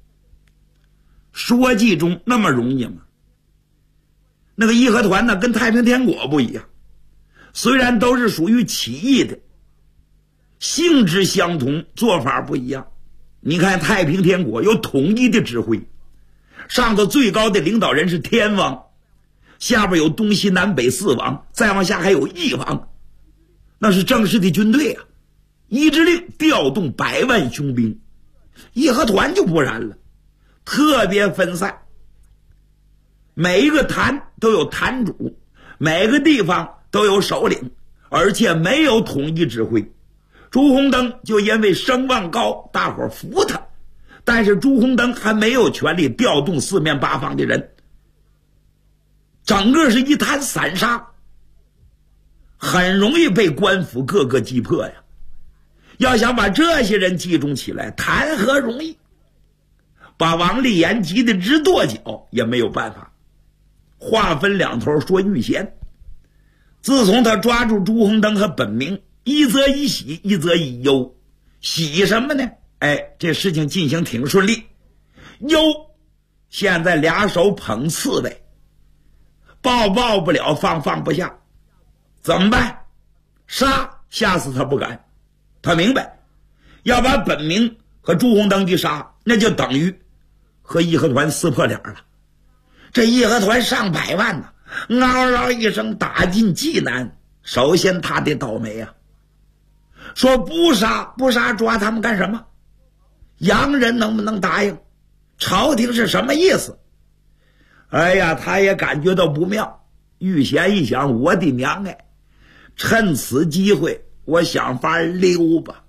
说集中那么容易吗？那个义和团呢，跟太平天国不一样，虽然都是属于起义的，性质相同，做法不一样。你看太平天国有统一的指挥，上头最高的领导人是天王，下边有东西南北4王，再往下还有义王，那是正式的军队啊，一支令调动100万雄兵。义和团就不然了，特别分散，每一个坛都有坛主，每个地方都有首领，而且没有统一指挥。朱鸿登就因为声望高，大伙服他，但是朱鸿登还没有权力调动4面8方的人，整个是一滩散沙，很容易被官府各个击破呀。要想把这些人集中起来，谈何容易？把王立言急得直跺脚，也没有办法。话分两头说玉贤，自从他抓住朱鸿登和本明，一则以喜，一则以忧。喜什么呢？这事情进行挺顺利。忧，现在俩手捧刺猬，抱不了，放不下，怎么办？吓死他不敢。他明白，要把本明和朱鸿登一杀，那就等于和义和团撕破脸了。这义和团上100万呢，嗷嗷一声打进济南，首先他得倒霉啊。说不杀抓他们干什么？洋人能不能答应？朝廷是什么意思？哎呀，他也感觉到不妙。玉贤一想，我的娘趁此机会我想法溜吧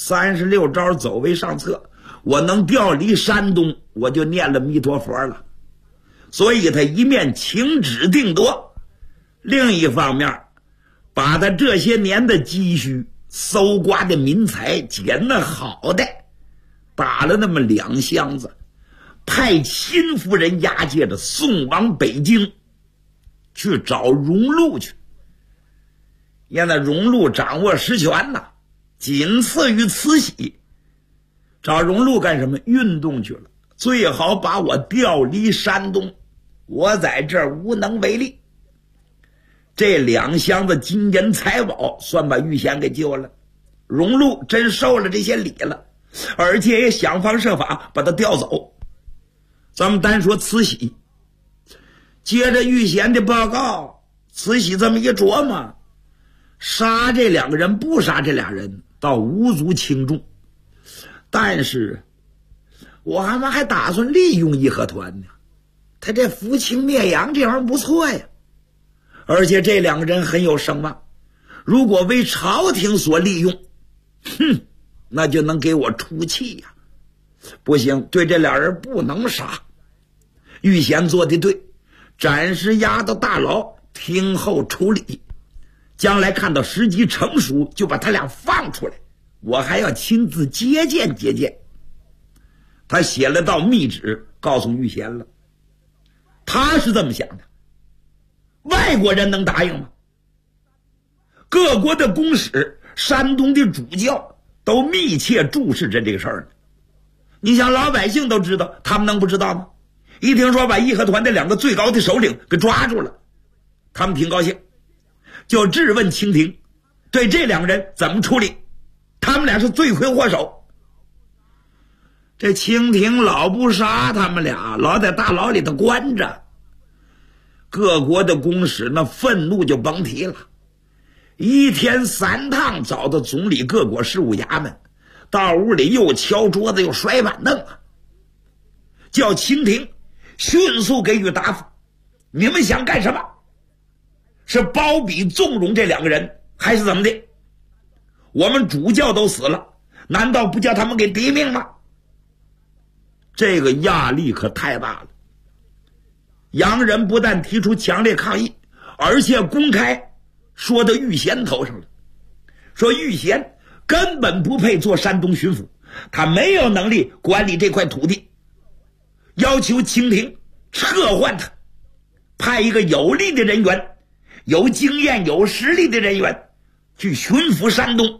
，36招走为上策，我能调离山东，我就念了弥陀佛了。所以他一面请旨定夺， 另一方面，把他这些年的积蓄、搜刮的民财捡了好的，打了那么2箱子，派秦夫人押解着送往北京，去找荣禄去。现在荣禄掌握实权呐，仅次于慈禧。找荣禄干什么？运动去了，最好把我调离山东，我在这儿无能为力。这2箱子金银财宝算把玉贤给救了，荣禄真受了这些礼了，而且也想方设法把他调走。咱们单说慈禧，接着玉贤的报告，慈禧这么一琢磨，杀这2个人不杀这俩人倒无足轻重，但是我还打算利用义和团呢，他这扶清灭洋这玩意儿不错呀，而且这2个人很有声望，如果为朝廷所利用，那就能给我出气呀。不行，对这俩人不能杀。玉贤做的对，暂时押到大牢听候处理，将来看到时机成熟就把他俩放出来，我还要亲自接见。他写了道密旨告诉玉贤了，他是这么想的，外国人能答应吗？各国的公使、山东的主教都密切注视着这个事儿呢。你想老百姓都知道，他们能不知道吗？一听说把义和团的2个最高的首领给抓住了，他们挺高兴，就质问清廷对这2个人怎么处理，他们俩是罪魁祸首。这清廷老不杀他们俩，老在大牢里头关着，各国的公使那愤怒就甭提了，一天3趟找到总理各国事务衙门，到屋里又敲桌子又摔板凳啊，叫清廷迅速给予答复，你们想干什么？是包庇纵容这2个人，还是怎么的？我们主教都死了，难道不叫他们给抵命吗？这个压力可太大了。洋人不但提出强烈抗议，而且公开说到玉贤头上了，说玉贤根本不配做山东巡抚，他没有能力管理这块土地，要求清廷撤换他，派一个有力的人员，有经验有实力的人员去巡抚山东。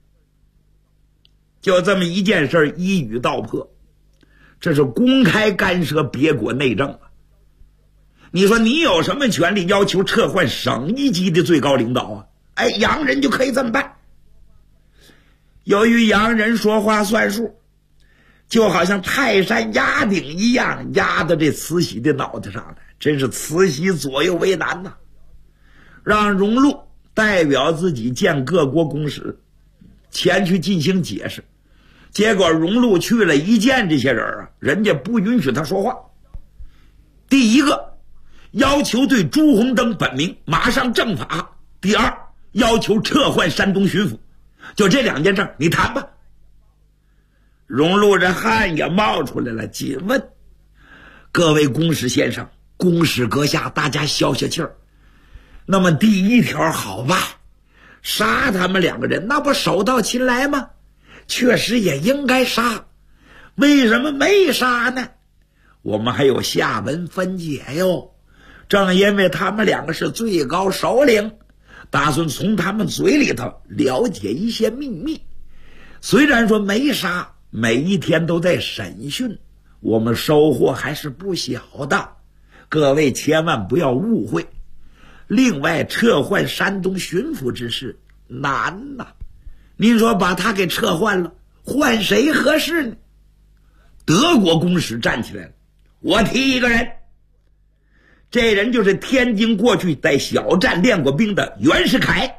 就这么一件事一语道破，这是公开干涉别国内政啊！你说你有什么权利要求撤换省一级的最高领导啊？洋人就可以这么办。由于洋人说话算数，就好像泰山压顶一样，压到这慈禧的脑袋上了，真是慈禧左右为难呐。让荣禄代表自己见各国公使，前去进行解释。结果荣禄去了，一见这些人人家不允许他说话。第一个要求对朱鸿登本名马上正法，第二要求撤换山东巡抚，就这2件事你谈吧。荣禄这汗也冒出来了，紧问：各位公使先生、公使阁下，大家消消气儿。那么第一条好办，杀他们2个人，那不手到擒来吗？确实也应该杀，为什么没杀呢？我们还有下文分解哟。正因为他们2个是最高首领，打算从他们嘴里头了解一些秘密。虽然说没杀，每一天都在审讯，我们收获还是不小的，各位千万不要误会。另外，撤换山东巡抚之事难呐，您说把他给撤换了，换谁合适呢？德国公使站起来了，我提一个人，这人就是天津过去在小站练过兵的袁世凯。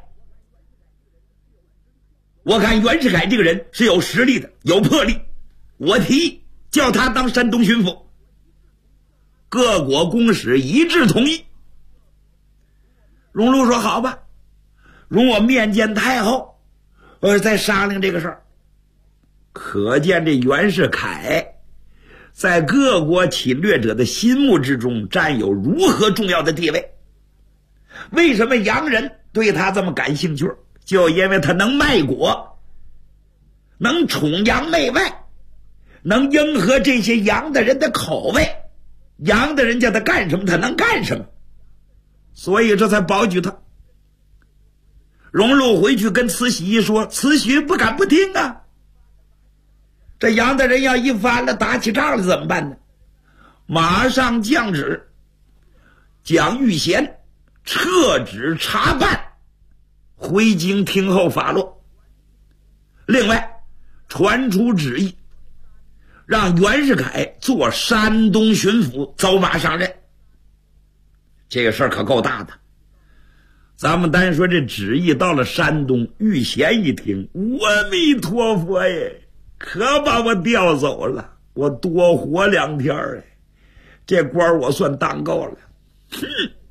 我看袁世凯这个人是有实力的，有魄力，我提议叫他当山东巡抚。各国公使一致同意。荣禄说好吧，容我面见太后，再商量这个事儿。可见这袁世凯在各国侵略者的心目之中占有如何重要的地位。 为什么洋人对他这么感兴趣？就因为他能卖国，能崇洋媚外，能迎合这些洋的人的口味，洋的人叫他干什么他能干什么，所以这才保举他。荣禄回去跟慈禧一说，慈禧不敢不听啊。这洋的人要一翻了，打起仗了怎么办呢？马上降旨，将玉贤撤职查办，回京听候发落。另外传出旨意，让袁世凯做山东巡抚，走马上任。这个事儿可够大的。咱们单说这旨意到了山东，玉贤一听，阿弥陀佛耶，可把我调走了，我多活2天哎，这官我算当够了。哼！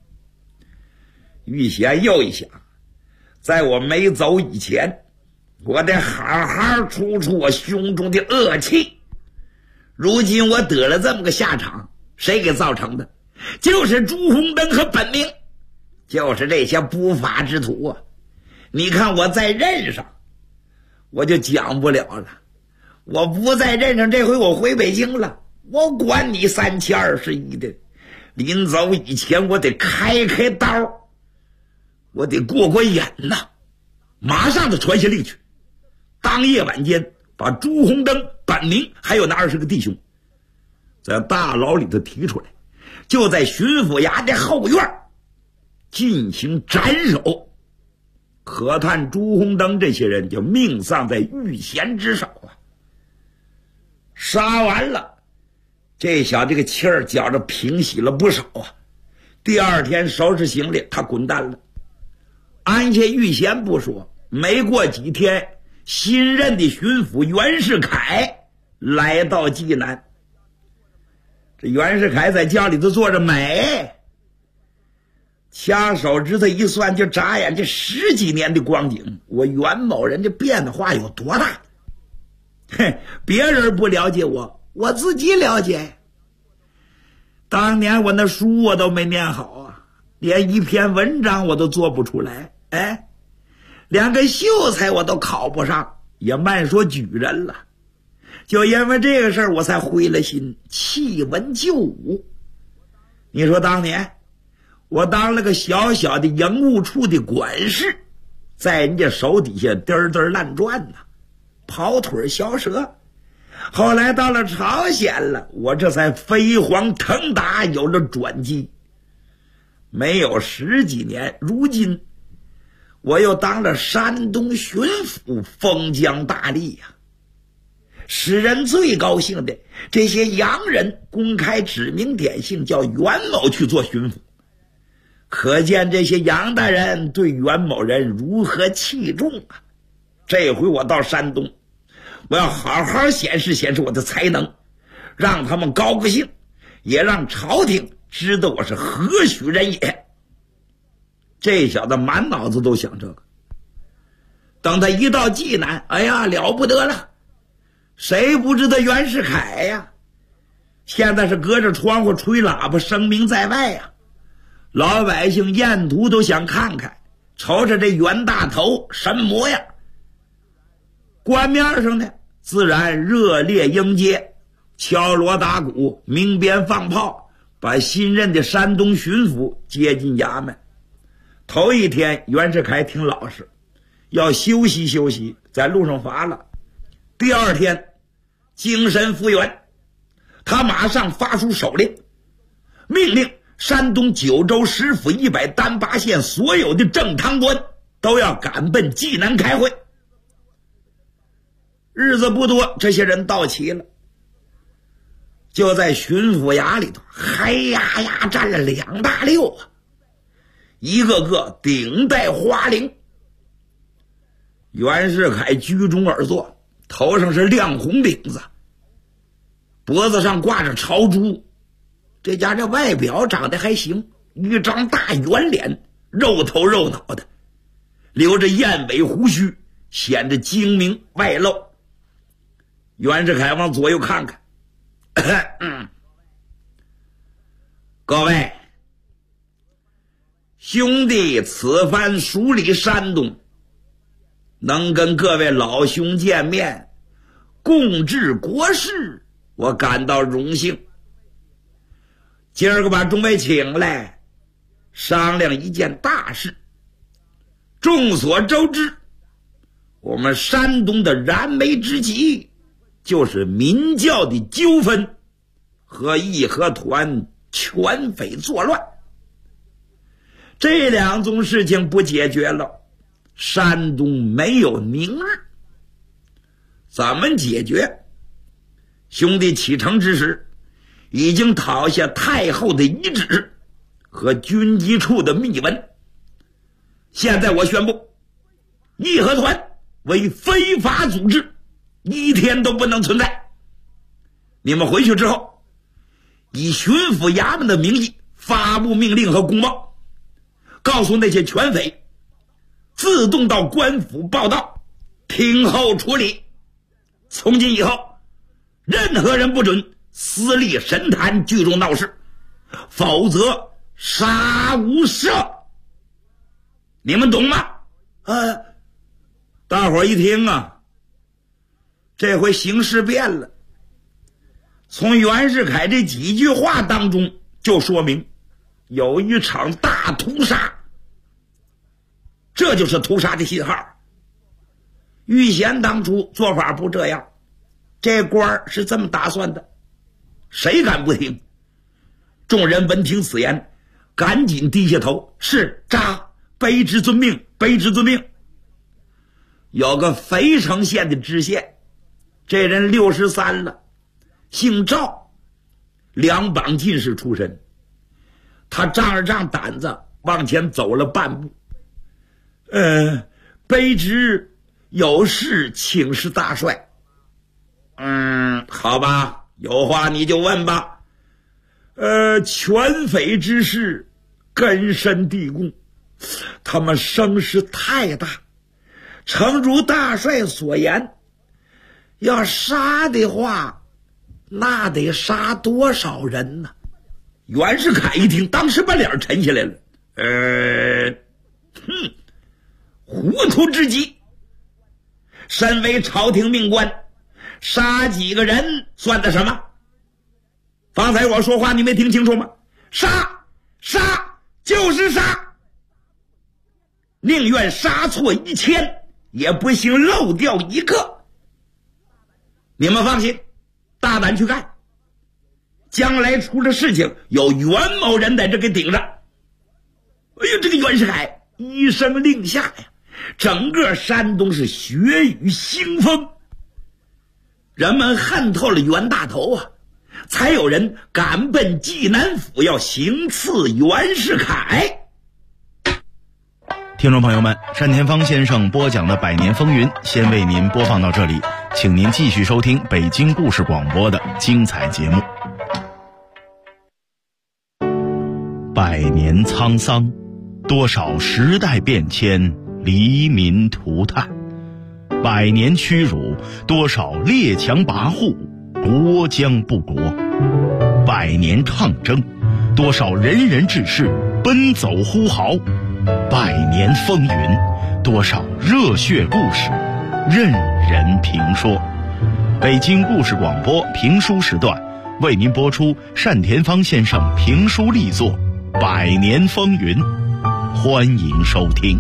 玉贤又一想，在我没走以前，我得好好出出我胸中的恶气。如今我得了这么个下场，谁给造成的？就是朱鸿登和本明，就是这些不法之徒啊！你看我在任上，我就讲不了了。我不在任上，这回我回北京了，我管你3021的。临走以前，我得开刀，我得过眼呐！马上就传下令去，当夜晚间把朱鸿登、本明还有那20个弟兄在大牢里头提出来，就在巡抚衙的后院进行斩首。可叹朱鸿登这些人就命丧在玉贤之手啊！杀完了，这小子这个气儿觉着平息了不少啊。第2天收拾行李，他滚蛋了。安下玉贤不说，没过几天，新任的巡抚袁世凯来到济南。这袁世凯在轿里头坐着美，掐手指头一算，就眨眼，这10几年的光景，我袁某人这变化有多大？嘿，别人不了解我，我自己了解。当年我那书我都没念好啊，连一篇文章我都做不出来，哎，连个秀才我都考不上，也慢说举人了。就因为这个事儿，我才灰了心，弃文就武。你说当年我当了个小小的营务处的管事，在人家手底下嘚嘚乱转呐，跑腿小舌。后来到了朝鲜了，我这才飞黄腾达，有了转机。没有10几年，如今我又当了山东巡抚，封疆大吏呀。使人最高兴的，这些洋人公开指名点姓叫袁某去做巡抚，可见这些洋大人对袁某人如何器重啊！这回我到山东，我要好好显示显示我的才能，让他们高个兴，也让朝廷知道我是何许人也。这小子满脑子都想这个。等他一到济南，哎呀，了不得了！谁不知道袁世凯呀？现在是隔着窗户吹喇叭，声名在外呀！老百姓沿途都想看看，瞅瞅这袁大头什么模样。官面上呢，自然热烈迎接，敲锣打鼓，鸣鞭放炮，把新任的山东巡抚接进衙门。头一天袁世凯挺老实，要休息休息，在路上乏了。第2天精神复原，他马上发出手令，命令山东9州10府100单8县所有的正堂官都要赶奔济南开会。日子不多，这些人到齐了，就在巡抚衙里头嗨呀呀站了2大溜啊，一个个顶戴花翎。袁世凯居中而坐，头上是亮红领子，脖子上挂着朝珠。这家这外表长得还行，一张大圆脸，肉头肉脑的，留着燕尾胡须，显得精明外露。袁世凯往左右看看，各位， 兄弟此番梳理山东，能跟各位老兄见面，共治国事，我感到荣幸。今儿个把众位请来，商量一件大事。众所周知，我们山东的燃眉之急就是民教的纠纷和义和团权匪作乱。这两宗事情不解决了，山东没有明日。怎么解决？兄弟启程之时，已经讨下太后的遗旨和军机处的密文。现在我宣布，义和团为非法组织，一天都不能存在。你们回去之后，以巡抚衙门的名义发布命令和公报，告诉那些权匪自动到官府报到，听候处理。从今以后，任何人不准私立神坛聚众闹事，否则杀无赦。你们懂吗？大伙儿一听啊，这回形势变了。从袁世凯这几句话当中就说明有一场大屠杀，这就是屠杀的信号。玉贤当初做法不这样，这官是这么打算的，谁敢不听？众人闻听此言，赶紧低下头，是扎，卑职遵命，卑职遵命。有个肥城县的知县，这人63了，姓赵，两榜进士出身。他仗着仗胆子往前走了半步，卑职有事请示大帅。好吧，有话你就问吧。权匪之事根深蒂固，他们声势太大，诚如大帅所言，要杀的话，那得杀多少人呢？袁世凯一听，当时把脸沉下来了。糊涂之极！身为朝廷命官，杀几个人算得什么？方才我说话你没听清楚吗？杀就是杀，宁愿杀错1000，也不行漏掉一个。你们放心，大胆去干，将来出了事情，有袁某人在这给顶着。哎呦，这个袁世凯一声令下呀，整个山东是血雨腥风，人们恨透了袁大头啊，才有人赶奔济南府要行刺袁世凯。 听众朋友们，单田芳先生播讲的《百年风云》先为您播放到这里，请您继续收听北京故事广播的精彩节目。100年沧桑，多少时代变迁，黎民涂炭；100年屈辱，多少列强跋扈，国将不国；100年抗争，多少仁人志士奔走呼号；100年风云，多少热血故事任人评说。北京故事广播评书时段为您播出单田芳先生评书力作《100年风云》，欢迎收听。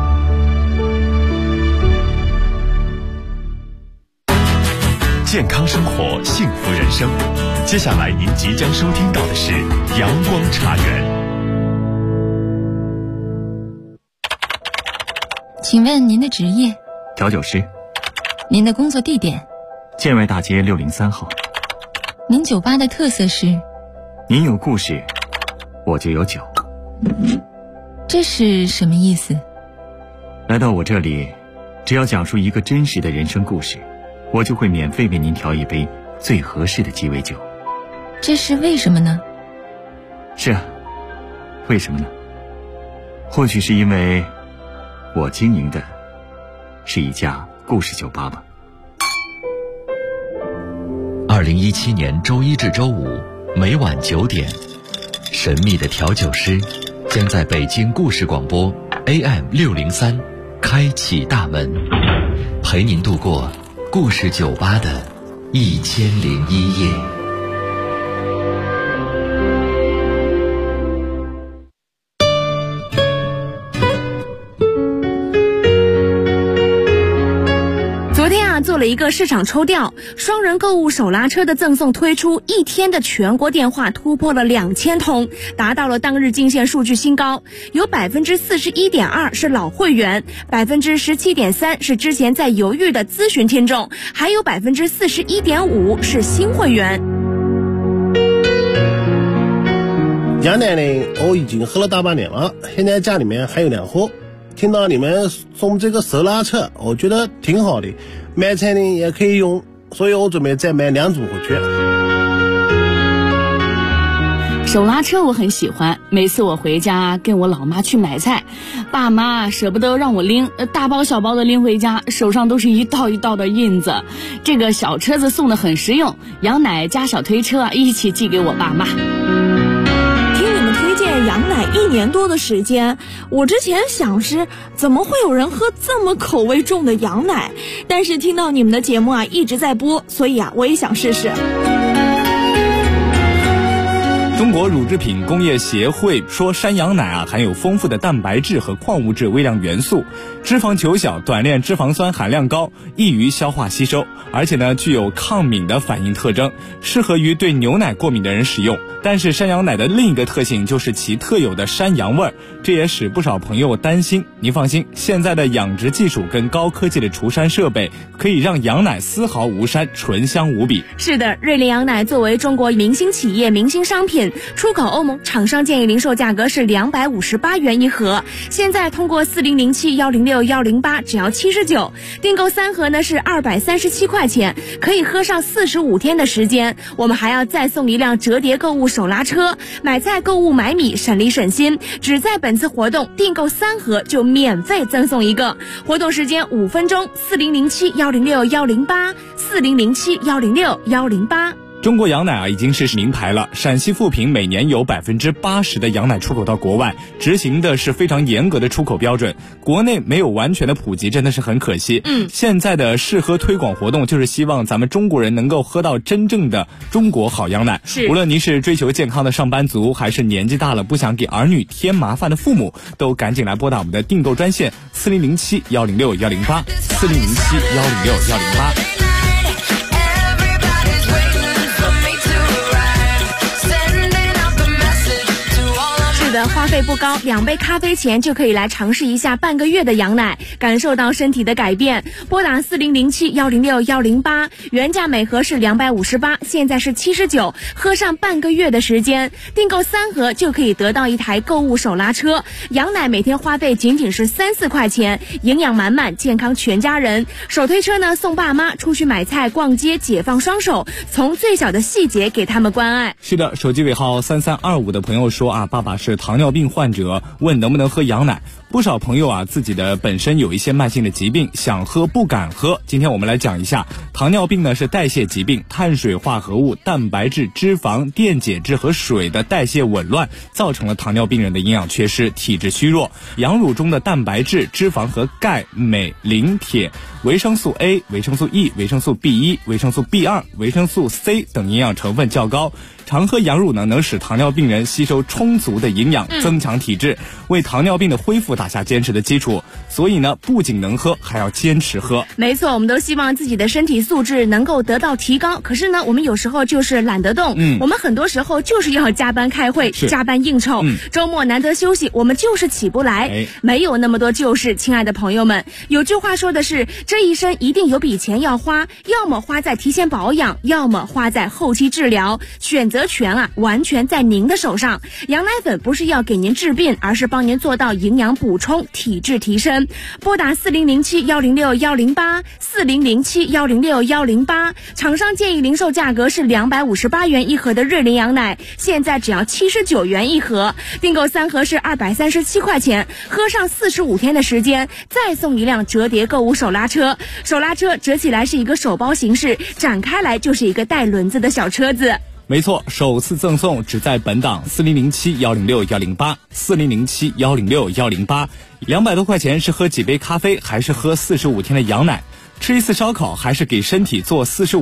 健康生活，幸福人生。接下来您即将收听到的是阳光茶园。 请问您的职业？ 调酒师。 您的工作地点？ 建外大街603号。 您酒吧的特色是？ 您有故事，我就有酒。 这是什么意思？ 来到我这里，只要讲述一个真实的人生故事，我就会免费为您调一杯最合适的鸡尾酒。 这是为什么呢？ 是啊，为什么呢？或许是因为我经营的是一家故事酒吧吧。 2017年周一至周五每晚9点，神秘的调酒师将在北京故事广播 AM603 开启大门，陪您度过故事酒吧的1001夜。 做了一个市场抽调，双人购物手拉车的赠送推出，1天的全国电话突破了2000通，达到了当日进线数据新高。有 41.2% 是老会员， 17.3% 是之前在犹豫的咨询听众，还有 41.5% 是新会员。 羊奶呢，我已经喝了大半年了，现在家里面还有2盒。听到你们送这个手拉车，我觉得挺好的，买菜呢也可以用，所以我准备再买2组回去。 手拉车我很喜欢，每次我回家跟我老妈去买菜，爸妈舍不得让我拎，大包小包的拎回家，手上都是一道一道的印子。这个小车子送的很实用，羊奶加小推车一起寄给我爸妈。 羊奶1年多的时间，我之前想是怎么会有人喝这么口味重的羊奶，但是听到你们的节目一直在播，所以我也想试试。 中国乳制品工业协会说，山羊奶含有丰富的蛋白质和矿物质微量元素，脂肪球小，短链脂肪酸含量高，易于消化吸收，而且具有抗敏的反应特征，适合于对牛奶过敏的人使用。但是山羊奶的另一个特性就是其特有的山羊味儿，这也使不少朋友担心。您放心，现在的养殖技术跟高科技的除山设备，可以让羊奶丝毫无膻，醇香无比。 是的，瑞麟羊奶作为中国明星企业明星商品，出口欧盟，厂商建议零售价格是258元一盒，现在通过4007-106-108只要79，订购3盒呢是237块钱，可以喝上45天的时间。我们还要再送一辆折叠购物手拉车，买菜购物买米省力省心。只在本次活动订购3盒就免费赠送1个，活动时间5分钟，4007-106-108 4007-106-108。 中国羊奶已经是名牌了，陕西富平每年有 80% 的羊奶出口到国外，执行的是非常严格的出口标准，国内没有完全的普及，真的是很可惜。现在的试喝推广活动就是希望咱们中国人能够喝到真正的中国好羊奶。无论您是追求健康的上班族，还是年纪大了不想给儿女添麻烦的父母，都赶紧来拨打我们的订购专线4007-106-108 4007-106-108。 的花费不高，2杯咖啡钱就可以来尝试一下半个月的羊奶，感受到身体的改变。拨打4007-106-108，原价每盒是258，现在是79，喝上半个月的时间，订购3盒就可以得到一台购物手拉车。羊奶每天花费仅仅是3-4块钱，营养满满，健康全家人。手推车呢，送爸妈出去买菜逛街，解放双手，从最小的细节给他们关爱。 是的，手机尾号3325的朋友说爸爸是糖尿病患者，问能不能喝羊奶。不少朋友自己的本身有一些慢性的疾病，想喝不敢喝。今天我们来讲一下，糖尿病呢是代谢疾病，碳水化合物、蛋白质、脂肪、电解质和水的代谢紊乱，造成了糖尿病人的营养缺失，体质虚弱。羊乳中的蛋白质、脂肪和钙、镁、磷、铁、维生素 A、维生素 E、维生素 B1、维生素 B2、维生素 C 等营养成分较高。常喝羊乳呢，能使糖尿病人吸收充足的营养，增强体质，为糖尿病的恢复打下坚实的基础。所以呢，不仅能喝，还要坚持喝。 没错，我们都希望自己的身体素质能够得到提高，可是呢，我们有时候就是懒得动，我们很多时候就是要加班开会，加班应酬，周末难得休息，我们就是起不来，没有那么多救市。亲爱的朋友们，有句话说的是，这一生一定有笔钱要花，要么花在提前保养，要么花在后期治疗，选择权完全在您的手上。羊奶粉不是要给您治病，而是帮您做到营养补充，体质提升。拨打4007-106-108 4007-106-108，厂商建议零售价格是258元一盒的瑞麟羊奶，现在只要79元一盒，订购3盒是237块钱，喝上45天的时间，再送一辆折叠购物手拉车。手拉车折起来是一个手包形式，展开来就是一个带轮子的小车子。 没错，首次赠送只在本档4007-106-108，4007-106-108，200多块钱是喝几杯咖啡，还是喝45天的羊奶？吃一次烧烤，还是给身体做45